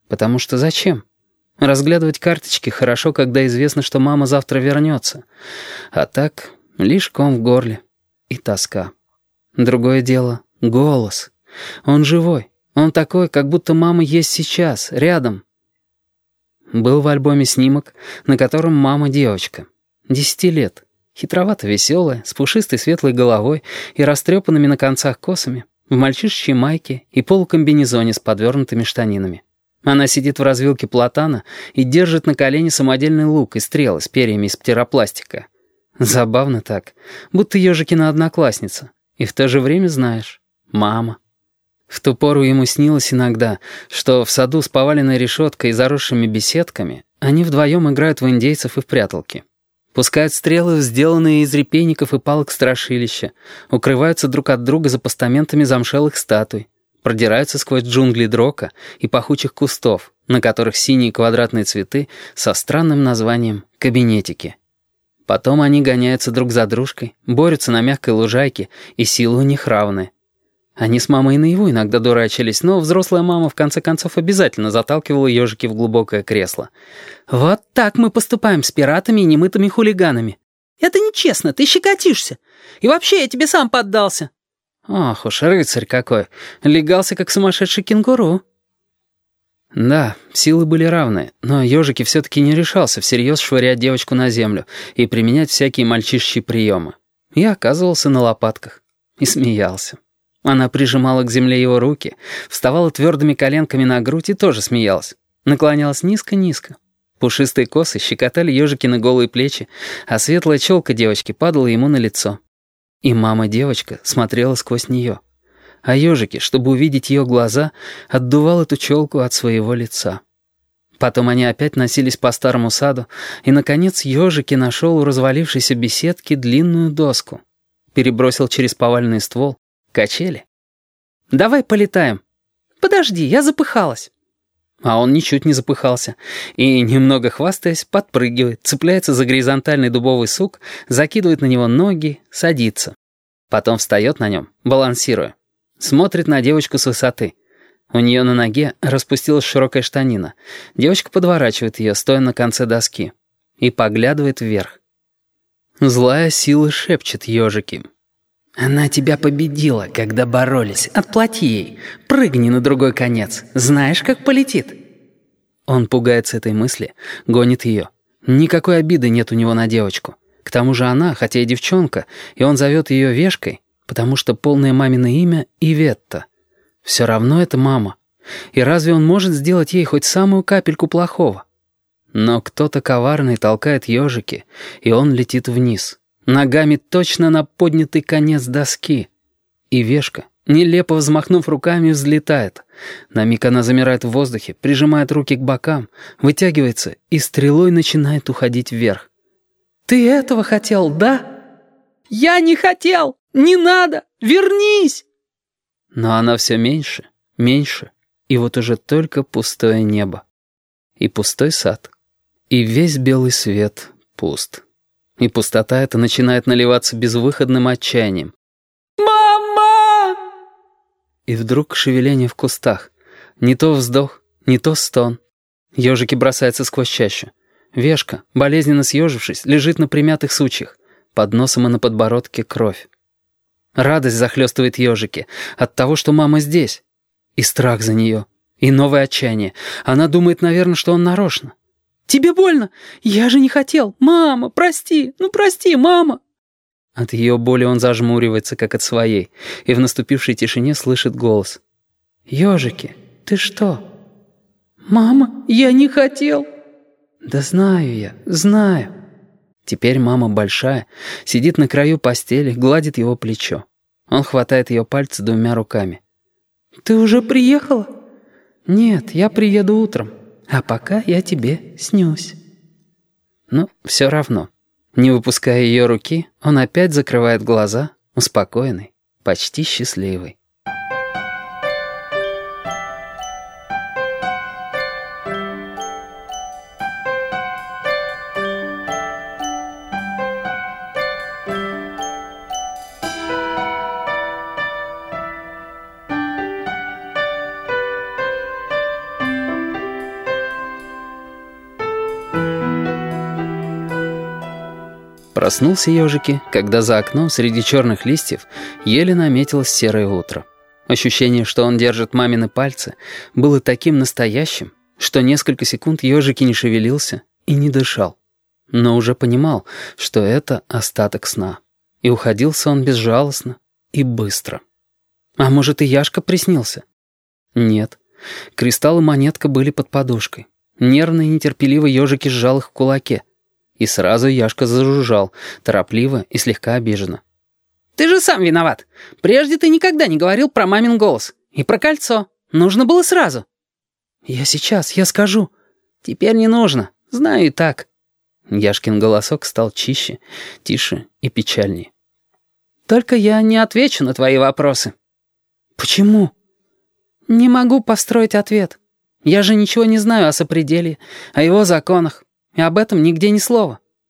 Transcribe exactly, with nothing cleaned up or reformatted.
Потому что зачем? Разглядывать карточки хорошо, когда известно, что мама завтра вернется. А так лишь ком в горле и тоска. Другое дело — голос. Он живой. Он такой, как будто мама есть сейчас, рядом. Был в альбоме снимок, на котором мама девочка. Десяти лет. Хитровато веселая, с пушистой светлой головой и растрепанными на концах косами, в мальчишечьей майке и полукомбинезоне с подвернутыми штанинами. Она сидит в развилке платана и держит на колене самодельный лук и стрелы с перьями из птеропластика. Забавно так, будто ежикина одноклассница. И в то же время знаешь — мама. В ту пору ему снилось иногда, что в саду с поваленной решеткой и заросшими беседками они вдвоем играют в индейцев и в пряталки. Пускают стрелы, сделанные из репейников и палок страшилища, укрываются друг от друга за постаментами замшелых статуй, продираются сквозь джунгли дрока и пахучих кустов, на которых синие квадратные цветы со странным названием «кабинетики». Потом они гоняются друг за дружкой, борются на мягкой лужайке, и силы у них равны. Они с мамой и наяву иногда дурачились, но взрослая мама в конце концов обязательно заталкивала ежики в глубокое кресло. «Вот так мы поступаем с пиратами и немытыми хулиганами. Это нечестно, ты щекотишься. И вообще я тебе сам поддался». «Ох уж, рыцарь какой! Легался, как сумасшедший кенгуру». Да, силы были равны, но ежики все-таки не решался всерьез швырять девочку на землю и применять всякие мальчишечьи приемы. Я оказывался на лопатках и смеялся. Она прижимала к земле его руки, вставала твердыми коленками на грудь и тоже смеялась. Наклонялась низко-низко. Пушистые косы щекотали ежикины голые плечи, а светлая челка девочки падала ему на лицо. И мама-девочка смотрела сквозь нее. А ежики, чтобы увидеть ее глаза, отдувал эту челку от своего лица. Потом они опять носились по старому саду, и, наконец, ежики нашел у развалившейся беседки длинную доску. Перебросил через поваленный ствол. Качели. «Давай полетаем». «Подожди, я запыхалась». А он ничуть не запыхался. И, немного хвастаясь, подпрыгивает, цепляется за горизонтальный дубовый сук, закидывает на него ноги, садится. Потом встает на нем, балансируя. Смотрит на девочку с высоты. У нее на ноге распустилась широкая штанина. Девочка подворачивает ее, стоя на конце доски. И поглядывает вверх. Злая сила шепчет ежики. «Она тебя победила, когда боролись. Отплати ей. Прыгни на другой конец. Знаешь, как полетит?» Он пугается этой мысли, гонит ее. Никакой обиды нет у него на девочку. К тому же она, хотя и девчонка, и он зовет ее Вешкой, потому что полное мамино имя — Иветта. Все равно это мама. И разве он может сделать ей хоть самую капельку плохого? Но кто-то коварный толкает ежики, и он летит вниз. Ногами точно на поднятый конец доски. И Вешка, нелепо взмахнув руками, взлетает. На миг она замирает в воздухе, прижимает руки к бокам, вытягивается и стрелой начинает уходить вверх. «Ты этого хотел, да?» «Я не хотел! Не надо! Вернись!» Но она все меньше, меньше, и вот уже только пустое небо. И пустой сад. И весь белый свет пуст. И пустота эта начинает наливаться безвыходным отчаянием. «Мама!» И вдруг шевеление в кустах. Не то вздох, не то стон. Ежики бросаются сквозь чащу. Вешка, болезненно съежившись, лежит на примятых сучьях. Под носом и на подбородке кровь. Радость захлестывает ежики от того, что мама здесь. И страх за нее. И новое отчаяние. Она думает, наверное, что он нарочно. «Тебе больно? Я же не хотел. Мама, прости, ну прости, мама!» От ее боли он зажмуривается, как от своей, и в наступившей тишине слышит голос. «Ежики, ты что?» «Мама, я не хотел!» «Да знаю я, знаю!» Теперь мама большая, сидит на краю постели, гладит его плечо. Он хватает ее пальцы двумя руками. «Ты уже приехала?» «Нет, я приеду утром. А пока я тебе снюсь». Но все равно. Не выпуская ее руки, он опять закрывает глаза, успокоенный, почти счастливый. Проснулся ежики, когда за окном среди черных листьев еле наметилось серое утро. Ощущение, что он держит мамины пальцы, было таким настоящим, что несколько секунд ежики не шевелился и не дышал. Но уже понимал, что это остаток сна. И уходился он безжалостно и быстро. А может, и Яшка приснился? Нет. Кристалл и монетка были под подушкой. Нервно и нетерпеливо ежики сжал их в кулаке. И сразу Яшка зажужжал, торопливо и слегка обиженно. «Ты же сам виноват. Прежде ты никогда не говорил про мамин голос. И про кольцо. Нужно было сразу». «Я сейчас, я скажу». «Теперь не нужно. Знаю и так». Яшкин голосок стал чище, тише и печальнее. «Только я не отвечу на твои вопросы». «Почему?» «Не могу построить ответ. Я же ничего не знаю о сопределье, о его законах. И об этом нигде ни слова».